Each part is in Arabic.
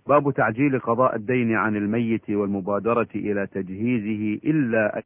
باب تعجيل قضاء الدين عن الميت والمبادرة إلى تجهيزه إلا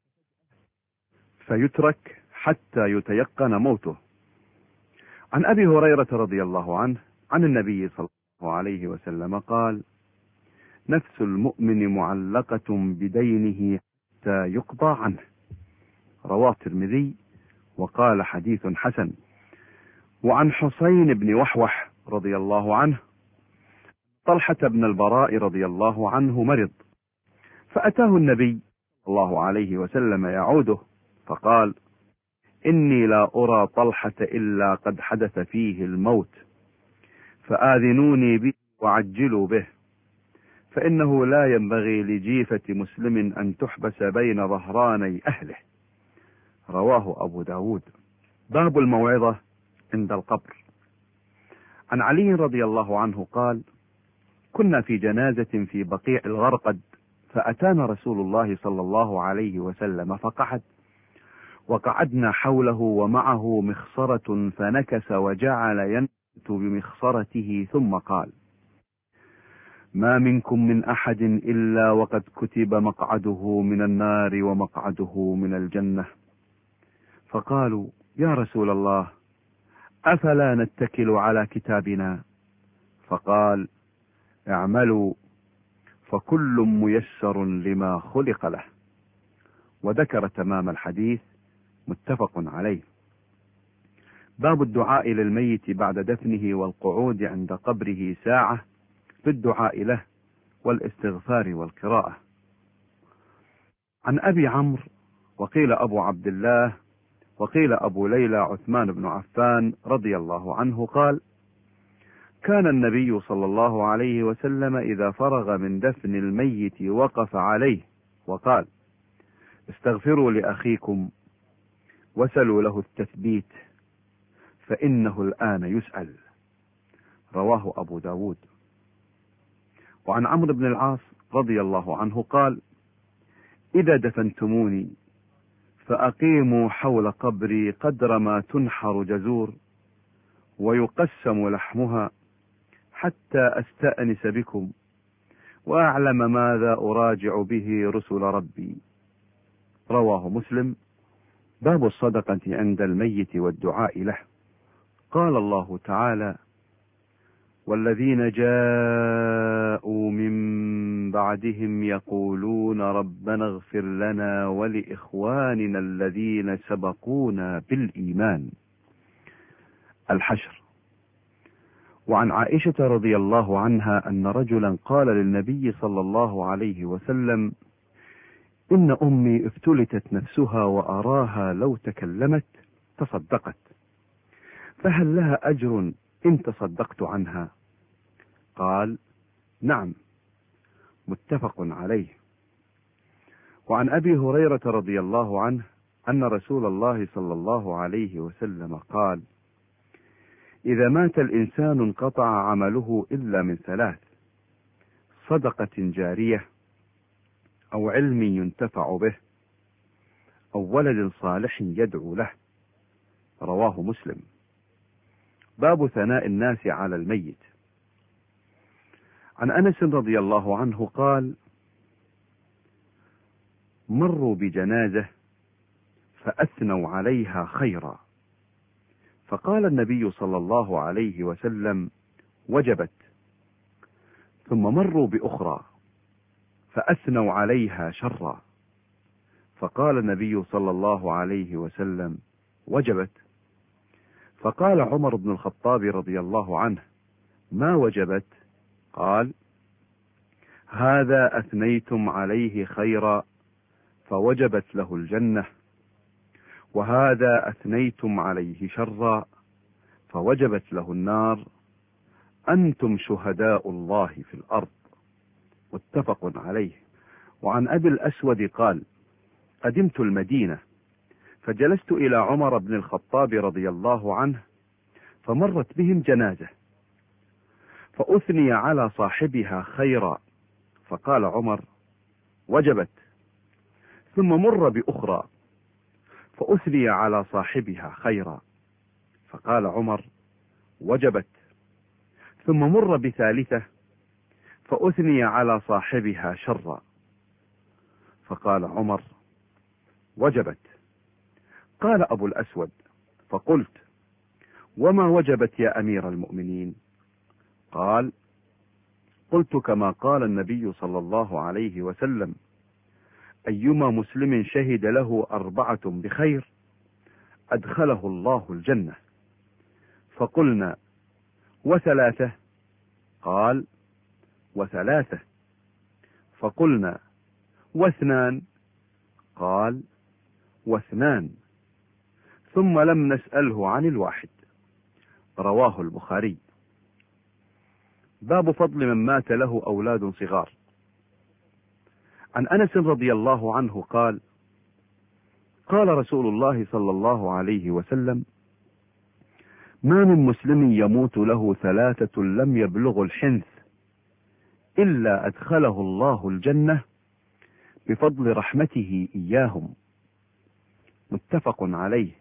فيترك حتى يتيقن موته. عن أبي هريرة رضي الله عنه عن النبي صلى الله عليه وسلم قال: نفس المؤمن معلقة بدينه حتى يقضى عنه. رواه الترمذي وقال حديث حسن. وعن حسين بن وحوح رضي الله عنه: طلحة بن البراء رضي الله عنه مرض، فأتاه النبي صلى الله عليه وسلم يعوده، فقال: إني لا أرى طلحة إلا قد حدث فيه الموت، فآذنوني به وعجلوا به، فإنه لا ينبغي لجيفة مسلم أن تحبس بين ظهراني أهله. رواه أبو داود. باب الموعظة عند القبر. عن علي رضي الله عنه قال: كنا في جنازة في بقيع الغرقد، فأتانا رسول الله صلى الله عليه وسلم فقعد، وقعدنا حوله ومعه مخصرة، فنكس وجعل ينكت بمخصرته ثم قال: ما منكم من أحد إلا وقد كتب مقعده من النار ومقعده من الجنة. فقالوا: يا رسول الله، أفلا نتكل على كتابنا؟ فقال: اعملوا فكل ميسر لما خلق له. وذكر تمام الحديث، متفق عليه. باب الدعاء للميت بعد دفنه والقعود عند قبره ساعة بالدعاء له والاستغفار والقراءة. عن أبي عمرو وقيل أبو عبد الله وقيل أبو ليلى عثمان بن عفان رضي الله عنه قال: كان النبي صلى الله عليه وسلم إذا فرغ من دفن الميت وقف عليه وقال: استغفروا لأخيكم وسلوا له التثبيت، فإنه الآن يسأل. رواه أبو داود. وعن عمرو بن العاص رضي الله عنه قال: إذا دفنتموني فأقيموا حول قبري قدر ما تنحر جزور ويقسم لحمها، حتى أستأنس بكم وأعلم ماذا أراجع به رسل ربي. رواه مسلم. باب الصدقة عند الميت والدعاء له. قال الله تعالى: والذين جاءوا من بعدهم يقولون ربنا اغفر لنا ولإخواننا الذين سبقونا بالإيمان. الحشر. وعن عائشة رضي الله عنها أن رجلا قال للنبي صلى الله عليه وسلم: إن أمي افتلتت نفسها وأراها لو تكلمت تصدقت، فهل لها أجر إن تصدقت عنها؟ قال: نعم. متفق عليه. وعن أبي هريرة رضي الله عنه أن رسول الله صلى الله عليه وسلم قال: إذا مات الإنسان انقطع عمله إلا من ثلاث: صدقة جارية، أو علم ينتفع به، أو ولد صالح يدعو له. رواه مسلم. باب ثناء الناس على الميت. عن أنس رضي الله عنه قال: مروا بجنازة فأثنوا عليها خيرا، فقال النبي صلى الله عليه وسلم: وجبت. ثم مروا بأخرى فأثنوا عليها شرا، فقال النبي صلى الله عليه وسلم: وجبت. فقال عمر بن الخطاب رضي الله عنه: ما وجبت؟ قال: هذا أثنيتم عليه خيرا فوجبت له الجنة، وهذا أثنيتم عليه شرا فوجبت له النار، أنتم شهداء الله في الأرض. متفق عليه. وعن أبي الأسود قال: قدمت المدينة فجلست إلى عمر بن الخطاب رضي الله عنه، فمرت بهم جنازة فأثني على صاحبها خيرا، فقال عمر: وجبت. ثم مر بأخرى فأثني على صاحبها خيرا، فقال عمر: وجبت. ثم مر بثالثة فأثني على صاحبها شرا، فقال عمر: وجبت. قال أبو الأسود: فقلت: وما وجبت يا أمير المؤمنين؟ قال: قلت كما قال النبي صلى الله عليه وسلم: أيما مسلم شهد له 4 بخير أدخله الله الجنة. فقلنا: و3؟ قال: و3. فقلنا: و2؟ قال: و2. ثم لم نسأله عن الواحد. رواه البخاري. باب فضل من مات له أولاد صغار. عن أنس رضي الله عنه قال: قال رسول الله صلى الله عليه وسلم: ما من مسلم يموت له 3 لم يبلغ الحنث إلا أدخله الله الجنة بفضل رحمته إياهم. متفق عليه.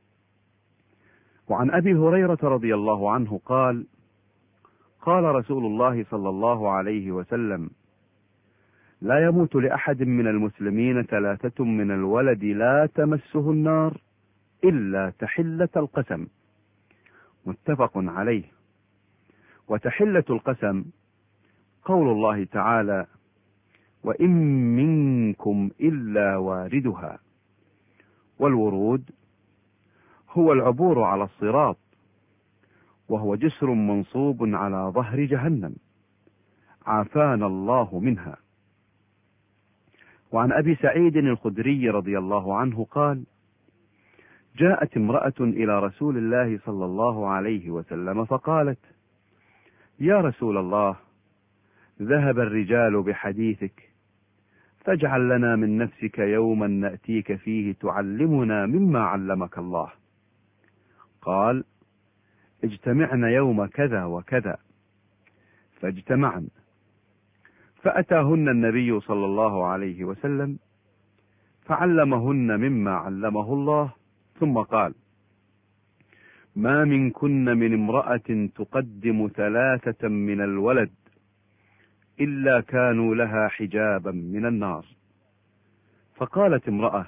وعن أبي هريرة رضي الله عنه قال: قال رسول الله صلى الله عليه وسلم: لا يموت لأحد من المسلمين 3 من الولد لا تمسه النار إلا تحلة القسم. متفق عليه. وتحلة القسم قول الله تعالى: وإن منكم إلا واردها. والورود هو العبور على الصراط، وهو جسر منصوب على ظهر جهنم، عافانا الله منها. وعن أبي سعيد الخدري رضي الله عنه قال: جاءت امرأة إلى رسول الله صلى الله عليه وسلم فقالت: يا رسول الله، ذهب الرجال بحديثك، فاجعل لنا من نفسك يوما نأتيك فيه تعلمنا مما علمك الله. قال: اجتمعن يوم كذا وكذا. فاجتمعن، فأتاهن النبي صلى الله عليه وسلم فعلمهن مما علمه الله، ثم قال: ما منكن من امرأة تقدم 3 من الولد إلا كانوا لها حجابا من النار. فقالت امرأة: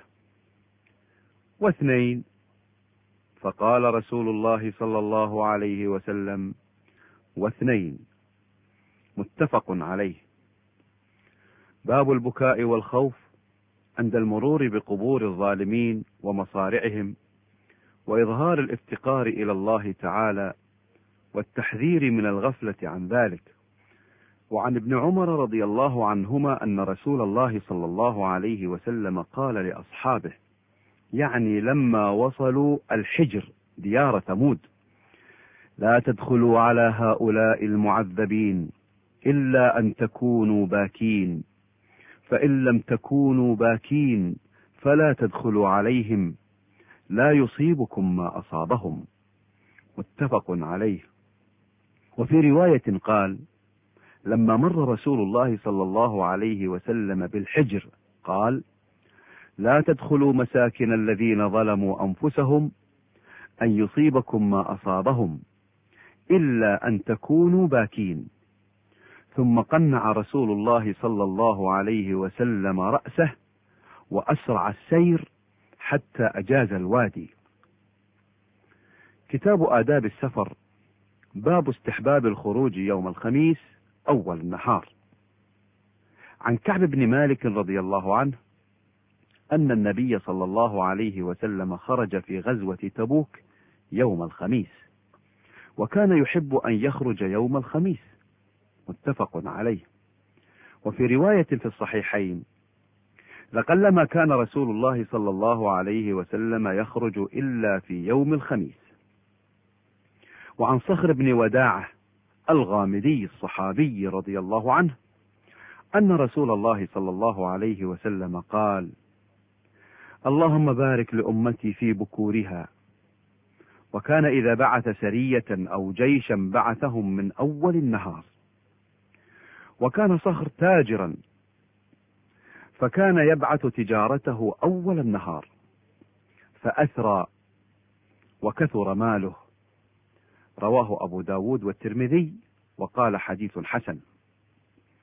و2؟ فقال رسول الله صلى الله عليه وسلم: و2. متفق عليه. باب البكاء والخوف عند المرور بقبور الظالمين ومصارعهم، وإظهار الافتقار إلى الله تعالى، والتحذير من الغفلة عن ذلك. وعن ابن عمر رضي الله عنهما أن رسول الله صلى الله عليه وسلم قال لأصحابه، يعني لما وصلوا الحجر ديار ثمود: لا تدخلوا على هؤلاء المعذبين إلا أن تكونوا باكين، فإن لم تكونوا باكين فلا تدخلوا عليهم، لا يصيبكم ما أصابهم. متفق عليه. وفي رواية قال: لما مر رسول الله صلى الله عليه وسلم بالحجر قال: لا تدخلوا مساكن الذين ظلموا أنفسهم أن يصيبكم ما أصابهم إلا أن تكونوا باكين. ثم قنع رسول الله صلى الله عليه وسلم رأسه وأسرع السير حتى أجاز الوادي. كتاب آداب السفر. باب استحباب الخروج يوم الخميس أول النهار. عن كعب بن مالك رضي الله عنه أن النبي صلى الله عليه وسلم خرج في غزوة تبوك يوم الخميس، وكان يحب أن يخرج يوم الخميس. متفق عليه. وفي رواية في الصحيحين: لقلما كان رسول الله صلى الله عليه وسلم يخرج إلا في يوم الخميس. وعن صخر بن وداعة الغامدي الصحابي رضي الله عنه أن رسول الله صلى الله عليه وسلم قال: اللهم بارك لأمتي في بكورها. وكان إذا بعث سرية أو جيشا بعثهم من أول النهار. وكان صخر تاجرا، فكان يبعث تجارته أول النهار، فأثرى وكثر ماله. رواه أبو داود والترمذي، وقال حديث حسن.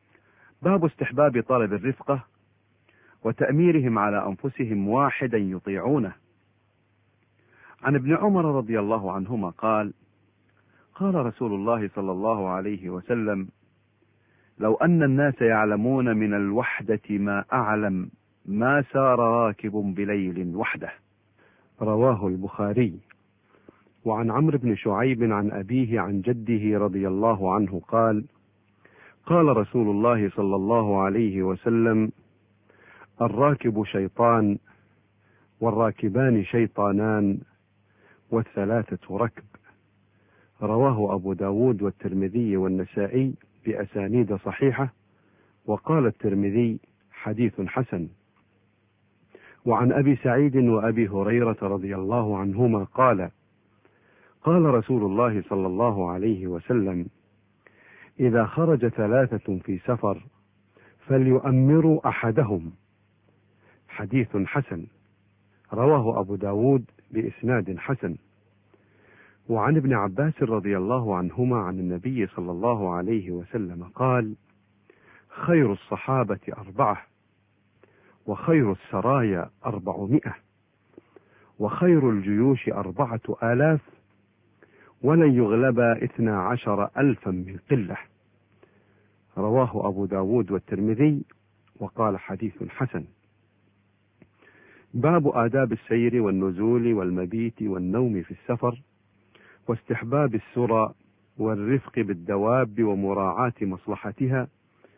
باب استحباب طلب الرفقة وتأميرهم على أنفسهم واحدا يطيعونه. عن ابن عمر رضي الله عنهما قال: قال رسول الله صلى الله عليه وسلم: لو أن الناس يعلمون من الوحدة ما أعلم ما سار راكب بليل وحده. رواه البخاري. وعن عمرو بن شعيب عن أبيه عن جده رضي الله عنه قال: قال رسول الله صلى الله عليه وسلم: الراكب شيطان، والراكبان شيطانان، والثلاثة ركب. رواه أبو داود والترمذي والنسائي بأسانيد صحيحة، وقال الترمذي: حديث حسن. وعن أبي سعيد وأبي هريرة رضي الله عنهما قال: قال رسول الله صلى الله عليه وسلم: إذا خرج ثلاثة في سفر فليؤمروا أحدهم. حديث حسن. رواه أبو داود بإسناد حسن. وعن ابن عباس رضي الله عنهما عن النبي صلى الله عليه وسلم قال: خير الصحابة 4، وخير السرايا 400، وخير الجيوش 4000، ولن يغلب 12,000 من قلة. رواه أبو داود والترمذي، وقال حديث حسن. باب آداب السير والنزول والمبيت والنوم في السفر، واستحباب السرى والرفق بالدواب ومراعاة مصلحتها،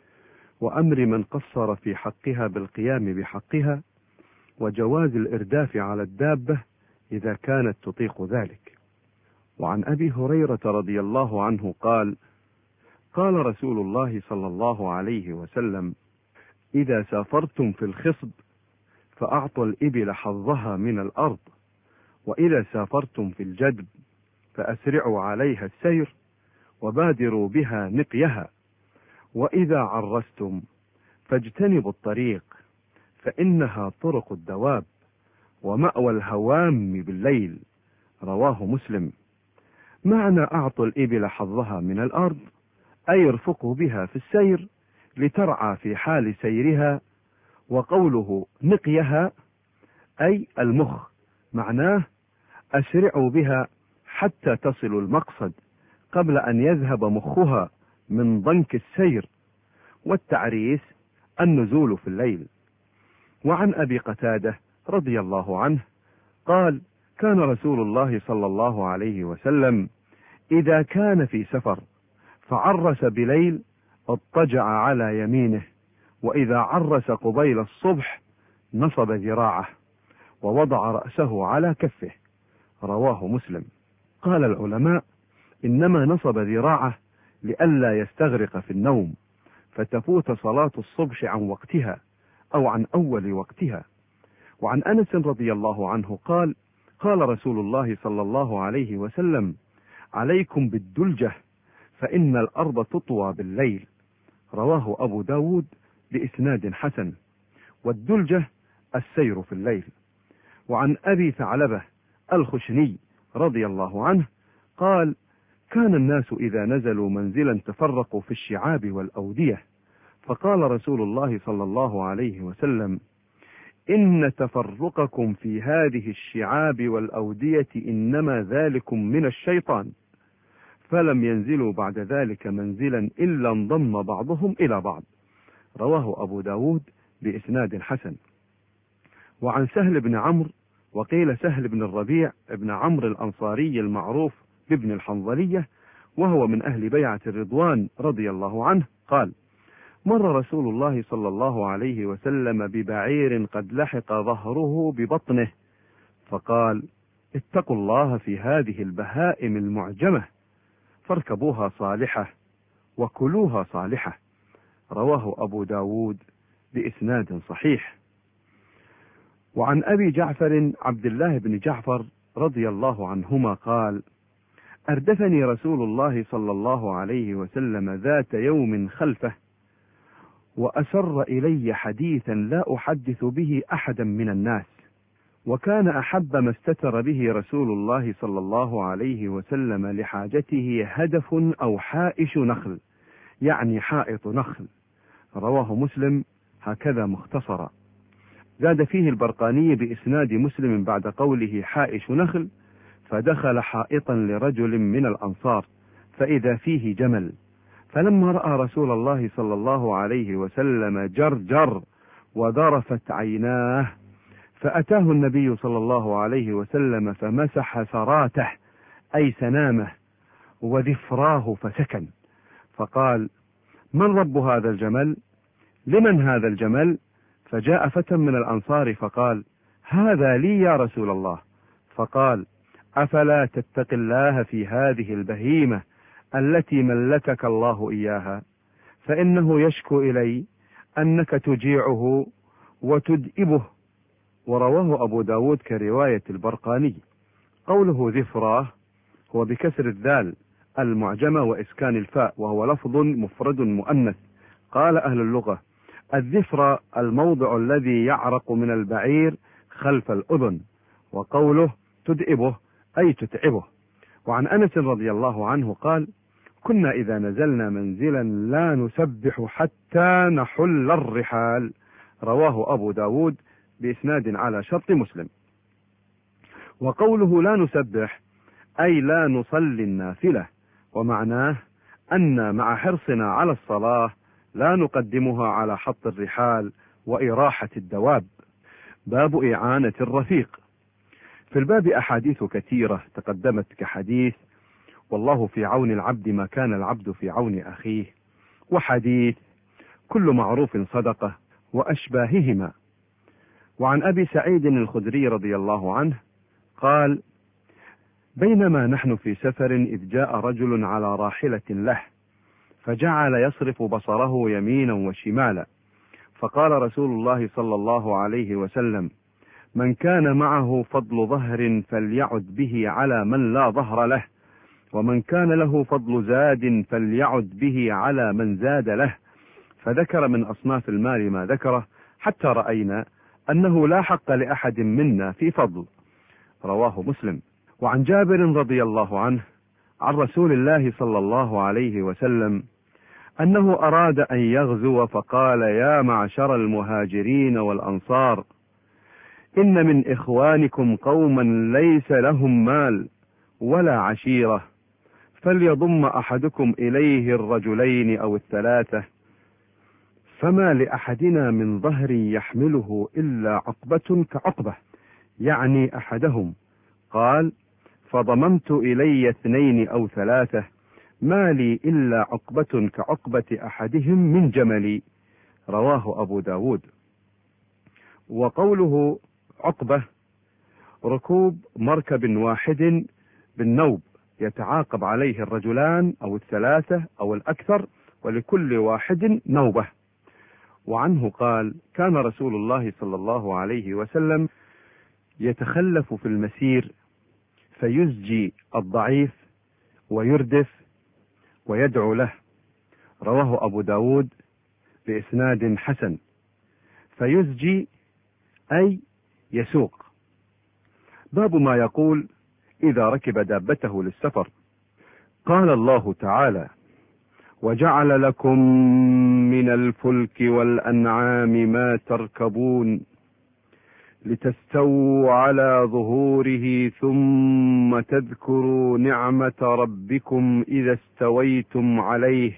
وأمر من قصر في حقها بالقيام بحقها، وجواز الإرداف على الدابة إذا كانت تطيق ذلك. وعن أبي هريرة رضي الله عنه قال: قال رسول الله صلى الله عليه وسلم: إذا سافرتم في الخصب فأعطوا الإبل حظها من الأرض، وإذا سافرتم في الجدب فأسرعوا عليها السير، وبادروا بها نقيها، وإذا عرستم فاجتنبوا الطريق، فإنها طرق الدواب ومأوى الهوام بالليل. رواه مسلم. معنى أعطوا الإبل حظها من الأرض أي ارفقوا بها في السير لترعى في حال سيرها، وقوله نقيها أي المخ، معناه أسرعوا بها حتى تصلوا المقصد قبل أن يذهب مخها من ضنك السير، والتعريس النزول في الليل. وعن أبي قتادة رضي الله عنه قال: كان رسول الله صلى الله عليه وسلم إذا كان في سفر فعرس بليل اضطجع على يمينه، وإذا عرس قبيل الصبح نصب ذراعه ووضع رأسه على كفه. رواه مسلم. قال العلماء: إنما نصب ذراعه لئلا يستغرق في النوم فتفوت صلاة الصبح عن وقتها أو عن أول وقتها. وعن أنس رضي الله عنه قال: قال رسول الله صلى الله عليه وسلم: عليكم بالدلجة فإن الأرض تطوى بالليل. رواه أبو داود بإسناد حسن. والدلجة السير في الليل. وعن أبي ثعلبة الخشني رضي الله عنه قال: كان الناس إذا نزلوا منزلا تفرقوا في الشعاب والأودية، فقال رسول الله صلى الله عليه وسلم: إن تفرقكم في هذه الشعاب والأودية إنما ذلكم من الشيطان، فلم ينزلوا بعد ذلك منزلا إلا انضم بعضهم إلى بعض. رواه أبو داود بإسناد حسن. وعن سهل بن عمرو، وقيل سهل بن الربيع بن عمرو الأنصاري المعروف بابن الحنظلية، وهو من أهل بيعة الرضوان رضي الله عنه قال: مر رسول الله صلى الله عليه وسلم ببعير قد لحق ظهره ببطنه، فقال: اتقوا الله في هذه البهائم المعجمة، فاركبوها صالحة وكلوها صالحة. رواه أبو داود بإسناد صحيح. وعن أبي جعفر عبد الله بن جعفر رضي الله عنهما قال: أردفني رسول الله صلى الله عليه وسلم ذات يوم خلفه، وأسر إلي حديثا لا أحدث به أحدا من الناس، وكان أحب ما استتر به رسول الله صلى الله عليه وسلم لحاجته هدف أو حائش نخل، يعني حائط نخل، رواه مسلم هكذا مختصرا. زاد فيه البرقاني بإسناد مسلم بعد قوله حائش نخل: فدخل حائطا لرجل من الأنصار فإذا فيه جمل، فلما رأى رسول الله صلى الله عليه وسلم جرجر وذرفت عيناه، فأتاه النبي صلى الله عليه وسلم فمسح سراته أي سنامه وذفراه فسكن، فقال: من رب هذا الجمل؟ لمن هذا الجمل؟ فجاء فتى من الأنصار فقال: هذا لي يا رسول الله. فقال: أفلا تتق الله في هذه البهيمة التي ملكك الله إياها، فإنه يشكو إلي أنك تجيعه وتدئبه. ورواه أبو داود كرواية البرقاني. قوله ذفراه هو بكسر الذال المعجمة وإسكان الفاء، وهو لفظ مفرد مؤنث. قال أهل اللغة: الذفر الموضع الذي يعرق من البعير خلف الأذن. وقوله تدئبه أي تتعبه. وعن أنس رضي الله عنه قال: كنا إذا نزلنا منزلا لا نسبح حتى نحل الرحال. رواه أبو داود بإسناد على شرط مسلم. وقوله لا نسبح أي لا نصلي النافلة، ومعناه أن مع حرصنا على الصلاة لا نقدمها على حط الرحال وإراحة الدواب. باب إعانة الرفيق. في الباب أحاديث كثيرة تقدمت كحديث: والله في عون العبد ما كان العبد في عون أخيه، وحديث: كل معروف صدقة، وأشباههما. وعن أبي سعيد الخدري رضي الله عنه قال: بينما نحن في سفر إذ جاء رجل على راحلة له، فجعل يصرف بصره يمينا وشمالا، فقال رسول الله صلى الله عليه وسلم: من كان معه فضل ظهر فليعد به على من لا ظهر له، ومن كان له فضل زاد فليعد به على من زاد له. فذكر من أصناف المال ما ذكره، حتى رأينا أنه لا حق لأحد منا في فضل. رواه مسلم. وعن جابر رضي الله عنه عن رسول الله صلى الله عليه وسلم أنه أراد أن يغزو، فقال: يا معشر المهاجرين والأنصار، إن من إخوانكم قوما ليس لهم مال ولا عشيرة، فليضم أحدكم إليه الرجلين أو الثلاثة، فما لأحدنا من ظهر يحمله إلا عقبة كعقبة، يعني أحدهم. قال: فضممت إلي 2 أو 3، ما لي إلا عقبة كعقبة أحدهم من جملي. رواه أبو داود. وقوله عقبة ركوب مركب واحد بالنوب يتعاقب عليه الرجلان أو 3 أو الأكثر، ولكل واحد نوبة. وعنه قال: كان رسول الله صلى الله عليه وسلم يتخلف في المسير فيزجي الضعيف ويردف ويدعو له. رواه أبو داود بإسناد حسن. فيزجي أي يسوق. باب ما يقول إذا ركب دابته للسفر. قال الله تعالى: وجعل لكم من الفلك والأنعام ما تركبون لتستووا على ظهوره ثم تذكروا نعمة ربكم إذا استويتم عليه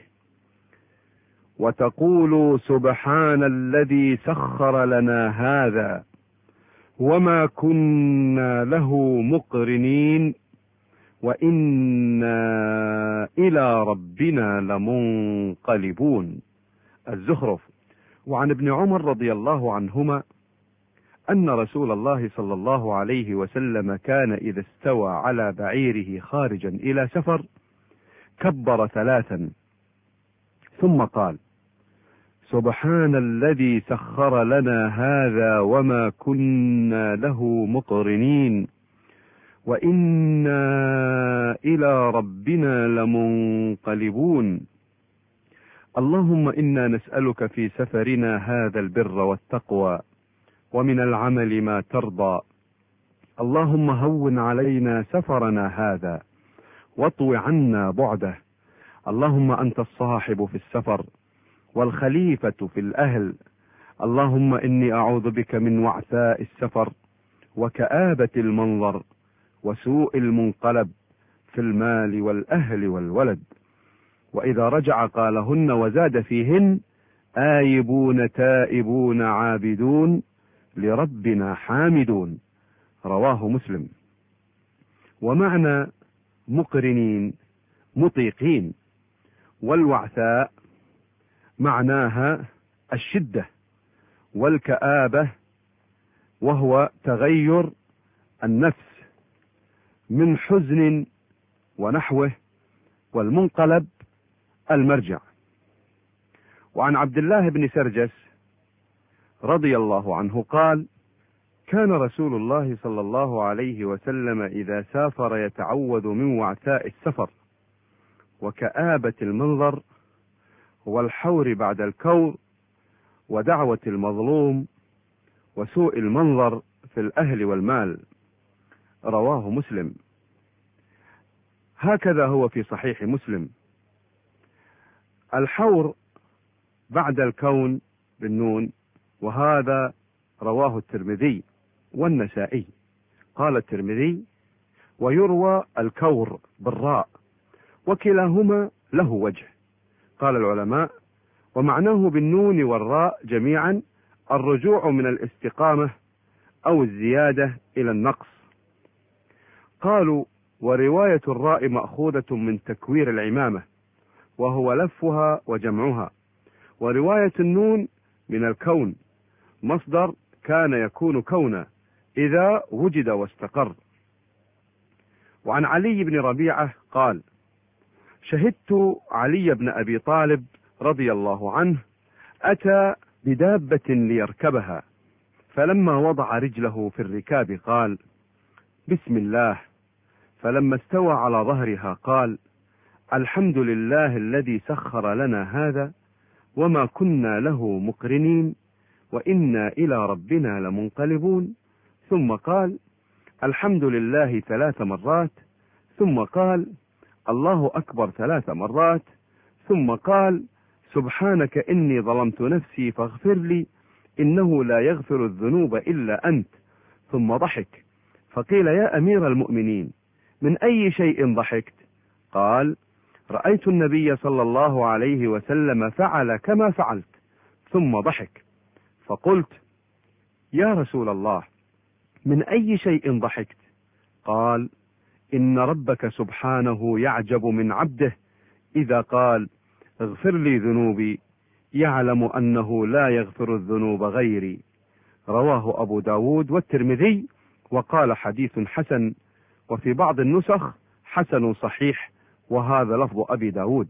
وتقولوا سبحان الذي سخر لنا هذا وما كنا له مقرنين وإنا إلى ربنا لمنقلبون. الزخرف. وعن ابن عمر رضي الله عنهما أن رسول الله صلى الله عليه وسلم كان إذا استوى على بعيره خارجا إلى سفر كبر 3 ثم قال: سبحان الذي سخر لنا هذا وما كنا له مقرنين وإنا إلى ربنا لمنقلبون. اللهم إنا نسألك في سفرنا هذا البر والتقوى ومن العمل ما ترضى. اللهم هون علينا سفرنا هذا واطو عنا بعده. اللهم أنت الصاحب في السفر والخليفة في الأهل. اللهم إني أعوذ بك من وعثاء السفر وكآبة المنظر وسوء المنقلب في المال والأهل والولد. وإذا رجع قالهن وزاد فيهن: آيبون تائبون عابدون لربنا حامدون. رواه مسلم. ومعنى مقرنين مطيقين. والوعثاء معناها الشدة، والكآبة وهو تغير النفس من حزن ونحوه، والمنقلب المرجع. وعن عبد الله بن سرجس رضي الله عنه قال: كان رسول الله صلى الله عليه وسلم إذا سافر يتعوذ من وعثاء السفر وكآبة المنظر والحور بعد الكور ودعوة المظلوم وسوء المنظر في الأهل والمال. رواه مسلم. هكذا هو في صحيح مسلم. الحور بعد الكون بالنون، وهذا رواه الترمذي والنسائي. قال الترمذي: ويروى الكور بالراء، وكلاهما له وجه. قال العلماء: ومعناه بالنون والراء جميعا الرجوع من الاستقامة أو الزيادة إلى النقص. قالوا: ورواية الراء مأخوذة من تكوير العمامة، وهو لفها وجمعها. ورواية النون من الكون، مصدر كان يكون كونا إذا وجد واستقر. وعن علي بن ربيعة قال: شهدت علي بن أبي طالب رضي الله عنه أتى بدابة ليركبها، فلما وضع رجله في الركاب قال: بسم الله. فلما استوى على ظهرها قال: الحمد لله الذي سخر لنا هذا وما كنا له مقرنين وإنا إلى ربنا لمنقلبون. ثم قال: الحمد لله 3 مرات. ثم قال: الله أكبر 3 مرات. ثم قال: سبحانك إني ظلمت نفسي فاغفر لي إنه لا يغفر الذنوب إلا أنت. ثم ضحك، فقيل: يا أمير المؤمنين من أي شيء ضحكت؟ قال: رأيت النبي صلى الله عليه وسلم فعل كما فعلت. ثم ضحك، فقلت: يا رسول الله من أي شيء ضحكت؟ قال: إن ربك سبحانه يعجب من عبده إذا قال: اغفر لي ذنوبي، يعلم أنه لا يغفر الذنوب غيري. رواه أبو داود والترمذي، وقال: حديث حسن. وفي بعض النسخ: حسن صحيح، وهذا لفظ أبي داود.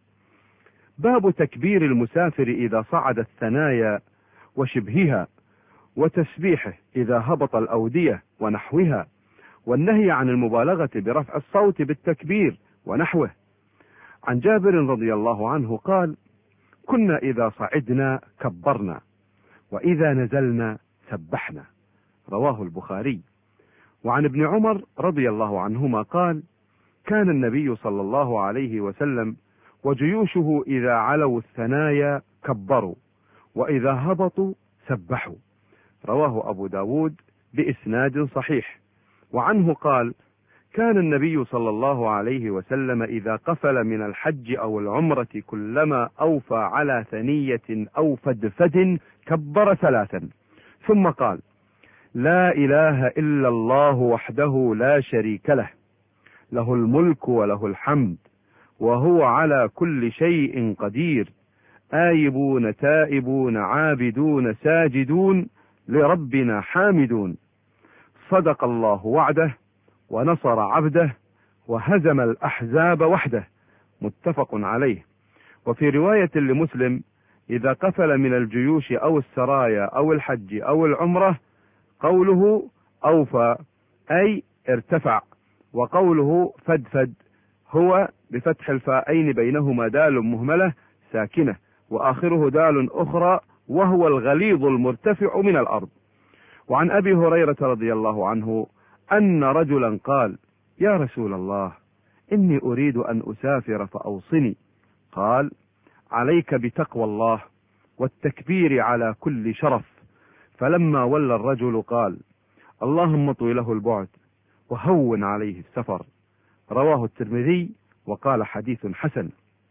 باب تكبير المسافر إذا صعد الثنايا وشبهها، وتسبيحه إذا هبط الأودية ونحوها، والنهي عن المبالغة برفع الصوت بالتكبير ونحوه. عن جابر رضي الله عنه قال: كنا إذا صعدنا كبرنا وإذا نزلنا سبحنا. رواه البخاري. وعن ابن عمر رضي الله عنهما قال: كان النبي صلى الله عليه وسلم وجيوشه إذا علوا الثنايا كبروا وإذا هبطوا سبحوا. رواه أبو داود بإسناد صحيح. وعنه قال: كان النبي صلى الله عليه وسلم إذا قفل من الحج أو العمرة كلما أوفى على ثنية أو فدفد كبر 3، ثم قال: لا إله إلا الله وحده لا شريك له، له الملك وله الحمد وهو على كل شيء قدير، آيبون تائبون عابدون ساجدون لربنا حامدون، صدق الله وعده ونصر عبده وهزم الأحزاب وحده. متفق عليه. وفي رواية لمسلم: إذا قفل من الجيوش أو السرايا أو الحج أو العمرة، قوله أوفى أي ارتفع، وقوله فدفد هو بفتح الفاءين بينهما دال مهملة ساكنة وآخره دال أخرى، وهو الغليظ المرتفع من الأرض. وعن أبي هريرة رضي الله عنه أن رجلا قال: يا رسول الله إني أريد أن أسافر فأوصني. قال: عليك بتقوى الله والتكبير على كل شرف. فلما ولى الرجل قال: اللهم اطوي له البعد وهون عليه السفر. رواه الترمذي وقال حديث حسن.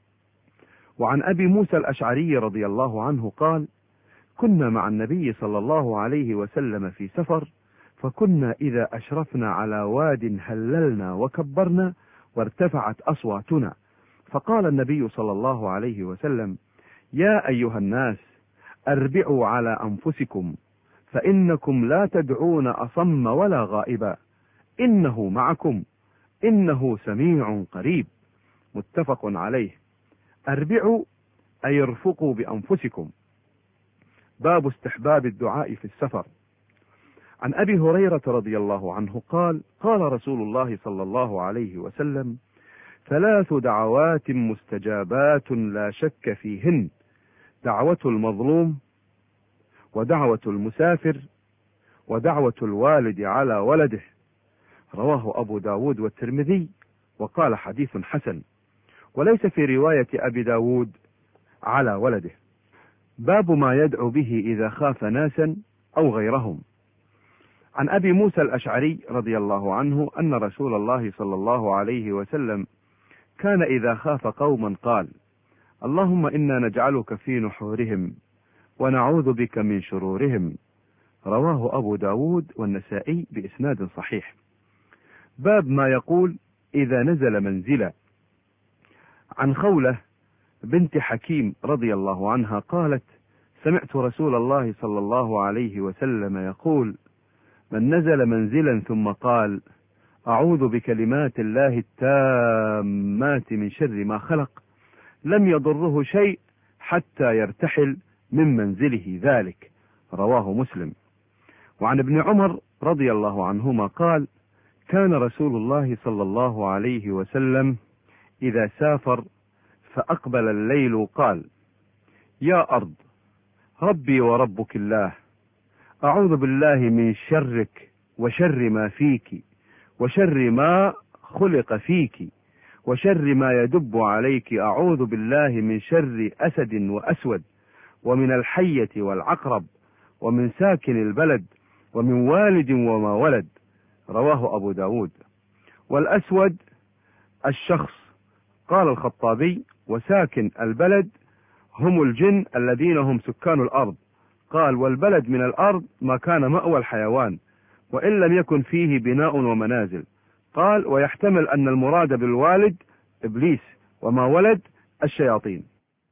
وعن أبي موسى الأشعري رضي الله عنه قال: كنا مع النبي صلى الله عليه وسلم في سفر، فكنا إذا أشرفنا على واد هللنا وكبرنا وارتفعت أصواتنا، فقال النبي صلى الله عليه وسلم: يا أيها الناس، أربعوا على أنفسكم، فإنكم لا تدعون أصم ولا غائبا، إنه معكم، إنه سميع قريب. متفق عليه. أربعوا أي ارفقوا بأنفسكم. باب استحباب الدعاء في السفر. عن أبي هريرة رضي الله عنه قال: قال رسول الله صلى الله عليه وسلم: 3 دعوات مستجابات لا شك فيهن: دعوة المظلوم، ودعوة المسافر، ودعوة الوالد على ولده. رواه أبو داود والترمذي وقال حديث حسن، وليس في رواية أبي داود على ولده. باب ما يدعو به إذا خاف ناسا أو غيرهم. عن أبي موسى الأشعري رضي الله عنه أن رسول الله صلى الله عليه وسلم كان إذا خاف قوما قال: اللهم إنا نجعلك في نحورهم ونعوذ بك من شرورهم. رواه أبو داود والنسائي بإسناد صحيح. باب ما يقول إذا نزل منزلا. عن خولة بنت حكيم رضي الله عنها قالت: سمعت رسول الله صلى الله عليه وسلم يقول: من نزل منزلا ثم قال: أعوذ بكلمات الله التامات من شر ما خلق، لم يضره شيء حتى يرتحل من منزله ذلك. رواه مسلم. وعن ابن عمر رضي الله عنهما قال: كان رسول الله صلى الله عليه وسلم إذا سافر فأقبل الليل قال: يا أرض ربي وربك الله، أعوذ بالله من شرك وشر ما فيك وشر ما خلق فيك وشر ما يدب عليك، أعوذ بالله من شر أسد وأسود ومن الحية والعقرب ومن ساكن البلد ومن والد وما ولد. رواه أبو داود. والأسود الشخص. قال الخطابي: وساكن البلد هم الجن الذين هم سكان الأرض. قال: والبلد من الأرض ما كان مأوى الحيوان وإن لم يكن فيه بناء ومنازل. قال: ويحتمل أن المراد بالوالد إبليس وما ولد الشياطين.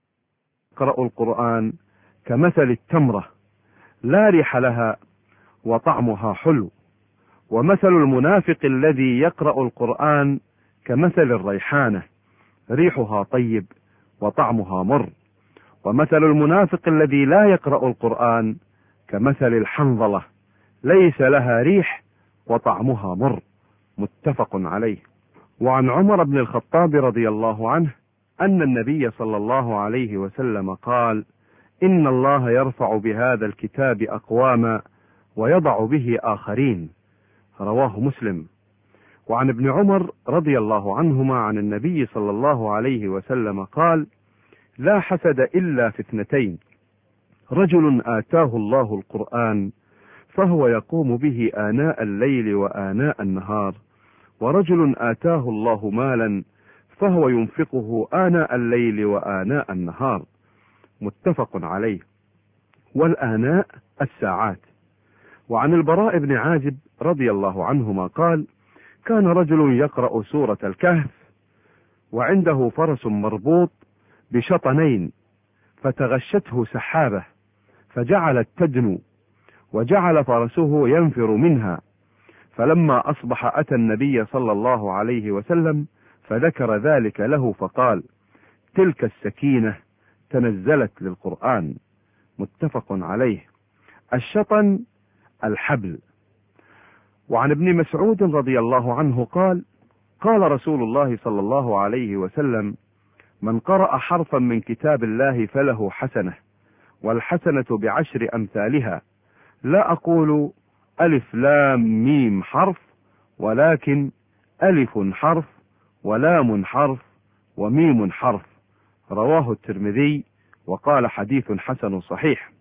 اقرأوا القرآن كمثل التمرة لا ريح لها وطعمها حلو، ومثل المنافق الذي يقرأ القرآن كمثل الريحانة ريحها طيب وطعمها مر، ومثل المنافق الذي لا يقرأ القرآن كمثل الحنظلة ليس لها ريح وطعمها مر. متفق عليه. وعن عمر بن الخطاب رضي الله عنه أن النبي صلى الله عليه وسلم قال: إن الله يرفع بهذا الكتاب أقواما ويضع به آخرين. رواه مسلم. وعن ابن عمر رضي الله عنهما عن النبي صلى الله عليه وسلم قال: لا حسد إلا في 2: رجل آتاه الله القرآن فهو يقوم به آناء الليل وآناء النهار، ورجل آتاه الله مالا فهو ينفقه آناء الليل وآناء النهار. متفق عليه. والآناء الساعات. وعن البراء بن عازب رضي الله عنهما قال: كان رجل يقرأ سورة الكهف وعنده فرس مربوط بشطنين، فتغشته سحابة فجعلت تدنو، وجعل فرسه ينفر منها، فلما أصبح أتى النبي صلى الله عليه وسلم فذكر ذلك له فقال: تلك السكينة تنزلت للقرآن. متفق عليه. الشطن الحبل. وعن ابن مسعود رضي الله عنه قال: قال رسول الله صلى الله عليه وسلم: من قرأ حرفا من كتاب الله فله حسنة، والحسنة ب10 أمثالها، لا أقول ألف لام ميم حرف، ولكن ألف حرف ولام حرف وميم حرف. رواه الترمذي وقال حديث حسن صحيح.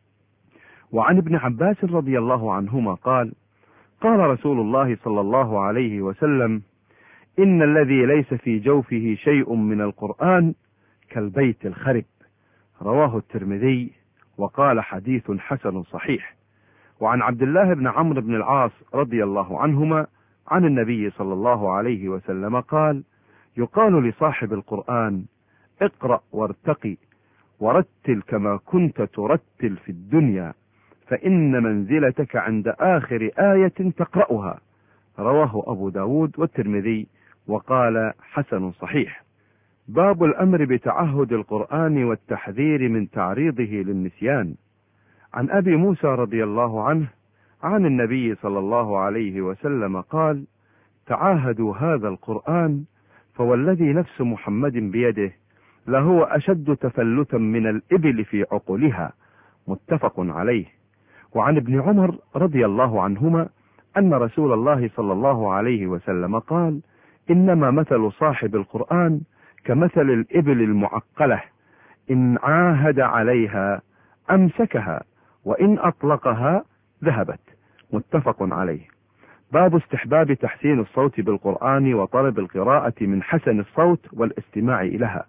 وعن ابن عباس رضي الله عنهما قال: قال رسول الله صلى الله عليه وسلم: إن الذي ليس في جوفه شيء من القرآن كالبيت الخرب. رواه الترمذي وقال حديث حسن صحيح. وعن عبد الله بن عمرو بن العاص رضي الله عنهما عن النبي صلى الله عليه وسلم قال: يقال لصاحب القرآن: اقرأ وارتقي ورتل كما كنت ترتل في الدنيا، فإن منزلتك عند آخر آية تقرأها. رواه أبو داود والترمذي وقال حسن صحيح. باب الأمر بتعهد القرآن والتحذير من تعريضه للنسيان. عن أبي موسى رضي الله عنه عن النبي صلى الله عليه وسلم قال: تعاهدوا هذا القرآن، فوالذي نفس محمد بيده لهو أشد تفلتا من الإبل في عقلها. متفق عليه. وعن ابن عمر رضي الله عنهما أن رسول الله صلى الله عليه وسلم قال: إنما مثل صاحب القرآن كمثل الإبل المعقلة، إن عاهد عليها أمسكها، وإن أطلقها ذهبت. متفق عليه. باب استحباب تحسين الصوت بالقرآن وطلب القراءة من حسن الصوت والاستماع لها.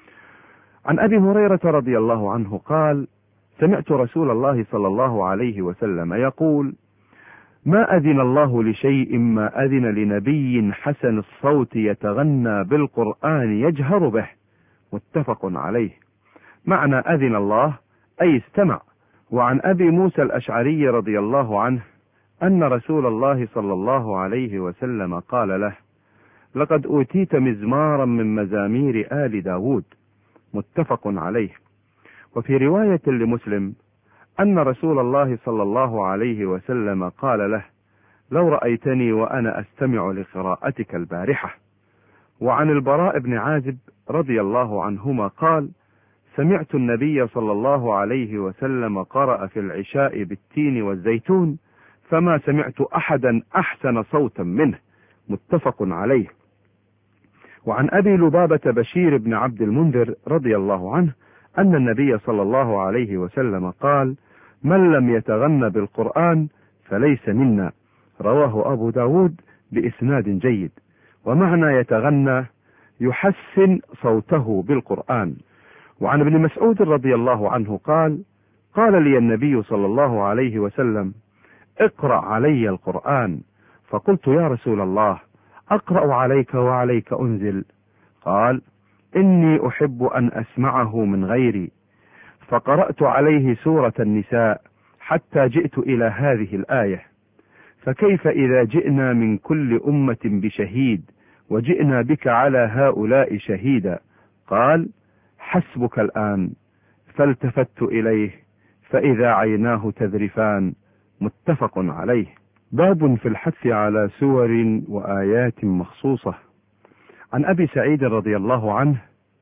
عن أبي هريرة رضي الله عنه قال: سمعت رسول الله صلى الله عليه وسلم يقول: ما أذن الله لشيء ما أذن لنبي حسن الصوت يتغنى بالقرآن يجهر به. متفق عليه. معنى أذن الله أي استمع. وعن أبي موسى الأشعري رضي الله عنه أن رسول الله صلى الله عليه وسلم قال له: لقد أوتيت مزمارا من مزامير آل داود. متفق عليه. وفي رواية لمسلم أن رسول الله صلى الله عليه وسلم قال له: لو رأيتني وأنا أستمع لقراءتك البارحة. وعن البراء بن عازب رضي الله عنهما قال: سمعت النبي صلى الله عليه وسلم قرأ في العشاء بالتين والزيتون، فما سمعت أحدا أحسن صوتا منه. متفق عليه. وعن أبي لبابة بشير بن عبد المنذر رضي الله عنه أن النبي صلى الله عليه وسلم قال: من لم يتغن بالقرآن فليس منا. رواه أبو داود بإسناد جيد. ومعنى يتغنى يحسن صوته بالقرآن. وعن ابن مسعود رضي الله عنه قال: قال لي النبي صلى الله عليه وسلم: اقرأ علي القرآن. فقلت: يا رسول الله، أقرأ عليك وعليك أنزل؟ قال: إني أحب أن أسمعه من غيري. فقرأت عليه سورة النساء حتى جئت إلى هذه الآية: فكيف إذا جئنا من كل أمة بشهيد وجئنا بك على هؤلاء شهيدا؟ قال: حسبك الآن. فالتفت إليه فإذا عيناه تذرفان. متفق عليه. باب في الحث على سور وآيات مخصوصة. عن أبي سعيد رضي الله عنه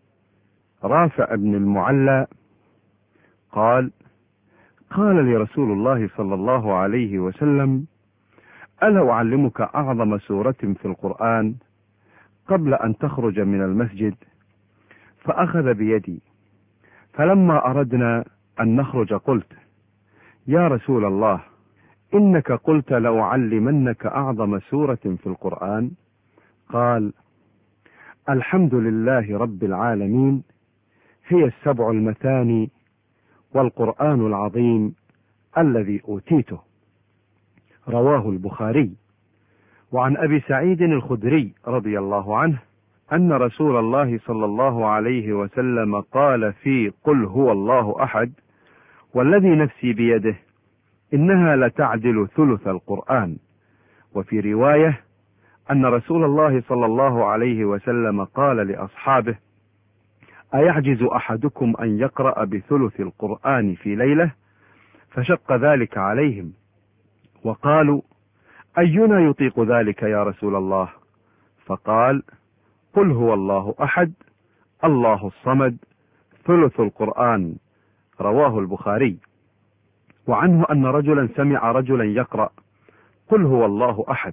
رافع بن المعلى قال: قال لي رسول الله صلى الله عليه وسلم: ألا أعلمك أعظم سورة في القرآن قبل أن تخرج من المسجد؟ فأخذ بيدي، فلما أردنا أن نخرج قلت: يا رسول الله، إنك قلت لأعلمنك أعظم سورة في القرآن. قال: الحمد لله رب العالمين، هي السبع المثاني والقرآن العظيم الذي أوتيته. رواه البخاري. وعن أبي سعيد الخدري رضي الله عنه أن رسول الله صلى الله عليه وسلم قال في قل هو الله أحد: والذي نفسي بيده إنها لتعدل ثلث القرآن. وفي رواية أن رسول الله صلى الله عليه وسلم قال لأصحابه: أيعجز أحدكم أن يقرأ بثلث القرآن في ليلة؟ فشق ذلك عليهم، وقالوا: أينا يطيق ذلك يا رسول الله؟ فقال: قل هو الله أحد الله الصمد ثلث القرآن. رواه البخاري. وعنه أن رجلا سمع رجلا يقرأ قل هو الله أحد